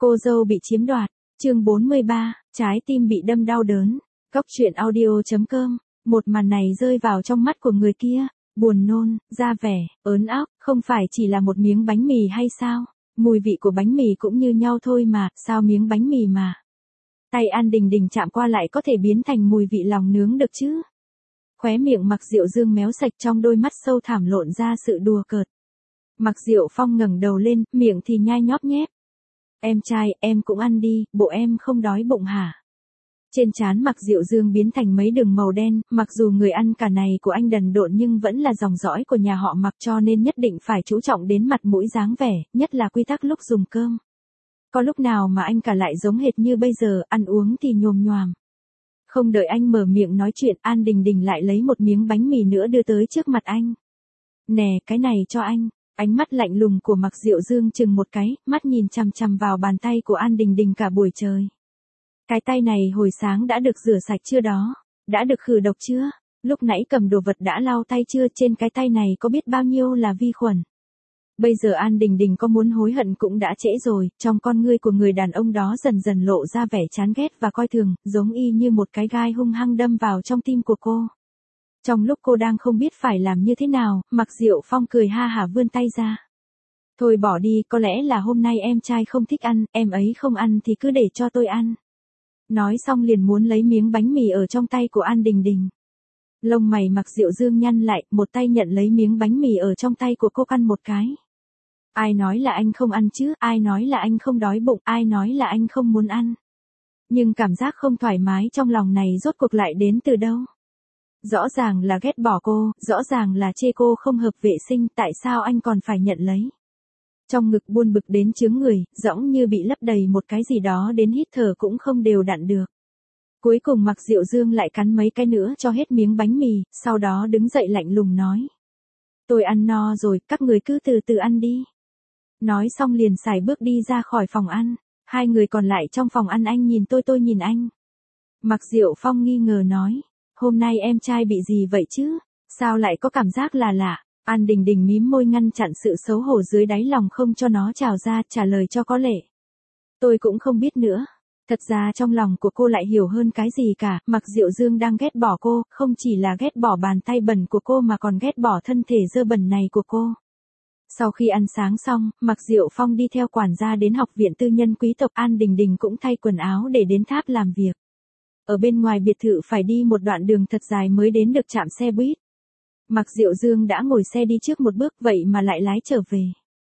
Cô dâu bị chiếm đoạt, chương 43, trái tim bị đâm đau đớn. Cốc truyện audio.com, một màn này rơi vào trong mắt của người kia, buồn nôn, da vẻ, ớn óc, không phải chỉ là một miếng bánh mì hay sao? Mùi vị của bánh mì cũng như nhau thôi mà, sao miếng bánh mì mà. Tay An Đình Đình chạm qua lại có thể biến thành mùi vị lòng nướng được chứ? Khóe miệng Mạc Diệu Dương méo sạch, trong đôi mắt sâu thẳm lộn ra sự đùa cợt. Mạc Diệu Phong ngẩng đầu lên, miệng thì nhai nhóp nhép. Em trai, em cũng ăn đi, bộ em không đói bụng hả? Trên trán Mạc Diệu Dương biến thành mấy đường màu đen, mặc dù người ăn cả này của anh đần độn nhưng vẫn là dòng dõi của nhà họ Mạc, cho nên nhất định phải chú trọng đến mặt mũi dáng vẻ, nhất là quy tắc lúc dùng cơm. Có lúc nào mà anh cả lại giống hệt như bây giờ, ăn uống thì nhồm nhoàm. Không đợi anh mở miệng nói chuyện, An Đình Đình lại lấy một miếng bánh mì nữa đưa tới trước mặt anh. Nè, cái này cho anh. Ánh mắt lạnh lùng của Mạc Diệu Dương chừng một cái, mắt nhìn chằm chằm vào bàn tay của An Đình Đình cả buổi trời. Cái tay này hồi sáng đã được rửa sạch chưa đó? Đã được khử độc chưa? Lúc nãy cầm đồ vật đã lau tay chưa? Trên cái tay này có biết bao nhiêu là vi khuẩn? Bây giờ An Đình Đình có muốn hối hận cũng đã trễ rồi, trong con ngươi của người đàn ông đó dần dần lộ ra vẻ chán ghét và coi thường, giống y như một cái gai hung hăng đâm vào trong tim của cô. Trong lúc cô đang không biết phải làm như thế nào, Mạc Diệu Phong cười ha hả vươn tay ra. Thôi bỏ đi, có lẽ là hôm nay em trai không thích ăn, em ấy không ăn thì cứ để cho tôi ăn. Nói xong liền muốn lấy miếng bánh mì ở trong tay của An Đình Đình. Lông mày Mạc Diệu Dương nhăn lại, một tay nhận lấy miếng bánh mì ở trong tay của cô ăn một cái. Ai nói là anh không ăn chứ, ai nói là anh không đói bụng, ai nói là anh không muốn ăn. Nhưng cảm giác không thoải mái trong lòng này rốt cuộc lại đến từ đâu? Rõ ràng là ghét bỏ cô, rõ ràng là chê cô không hợp vệ sinh, tại sao anh còn phải nhận lấy? Trong ngực buồn bực đến chướng người, dõng như bị lấp đầy một cái gì đó đến hít thở cũng không đều đặn được. Cuối cùng Mạc Diệu Dương lại cắn mấy cái nữa cho hết miếng bánh mì, sau đó đứng dậy lạnh lùng nói. Tôi ăn no rồi, các người cứ từ từ ăn đi. Nói xong liền sải bước đi ra khỏi phòng ăn. Hai người còn lại trong phòng ăn, anh nhìn tôi nhìn anh. Mạc Diệu Phong nghi ngờ nói. Hôm nay em trai bị gì vậy chứ? Sao lại có cảm giác là lạ? An Đình Đình mím môi ngăn chặn sự xấu hổ dưới đáy lòng không cho nó trào ra, trả lời cho có lệ. Tôi cũng không biết nữa. Thật ra trong lòng của cô lại hiểu hơn cái gì cả, Mạc Diệu Dương đang ghét bỏ cô, không chỉ là ghét bỏ bàn tay bẩn của cô mà còn ghét bỏ thân thể dơ bẩn này của cô. Sau khi ăn sáng xong, Mạc Diệu Phong đi theo quản gia đến học viện tư nhân quý tộc, An Đình Đình cũng thay quần áo để đến tháp làm việc. Ở bên ngoài biệt thự phải đi một đoạn đường thật dài mới đến được trạm xe buýt. Mạc Diệu Dương đã ngồi xe đi trước một bước vậy mà lại lái trở về.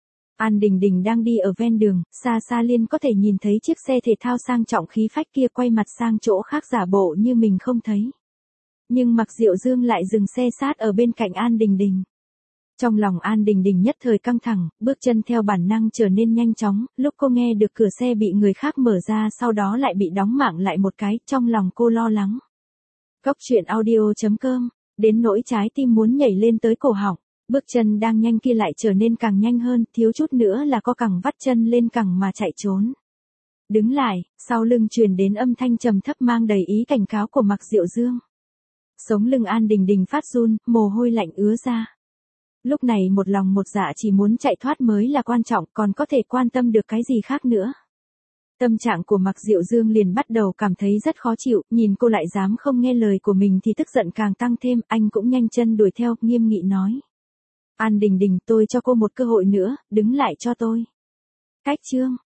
An Đình Đình đang đi ở ven đường, xa xa liên có thể nhìn thấy chiếc xe thể thao sang trọng khí phách kia quay mặt sang chỗ khác giả bộ như mình không thấy. Nhưng Mạc Diệu Dương lại dừng xe sát ở bên cạnh An Đình Đình. Trong lòng An Đình Đình nhất thời căng thẳng, bước chân theo bản năng trở nên nhanh chóng, lúc cô nghe được cửa xe bị người khác mở ra sau đó lại bị đóng mạng lại một cái, trong lòng cô lo lắng. Cốc truyện audio.com, đến nỗi trái tim muốn nhảy lên tới cổ họng, bước chân đang nhanh kia lại trở nên càng nhanh hơn, thiếu chút nữa là co cẳng vắt chân lên cẳng mà chạy trốn. Đứng lại, sau lưng truyền đến âm thanh trầm thấp mang đầy ý cảnh cáo của Mạc Diệu Dương. Sống lưng An Đình Đình phát run, mồ hôi lạnh ứa ra. Lúc này một lòng một dạ chỉ muốn chạy thoát mới là quan trọng, còn có thể quan tâm được cái gì khác nữa. Tâm trạng của Mạc Diệu Dương liền bắt đầu cảm thấy rất khó chịu, nhìn cô lại dám không nghe lời của mình thì tức giận càng tăng thêm, anh cũng nhanh chân đuổi theo, nghiêm nghị nói. An Đình Đình, tôi cho cô một cơ hội nữa, đứng lại cho tôi. Cách chương.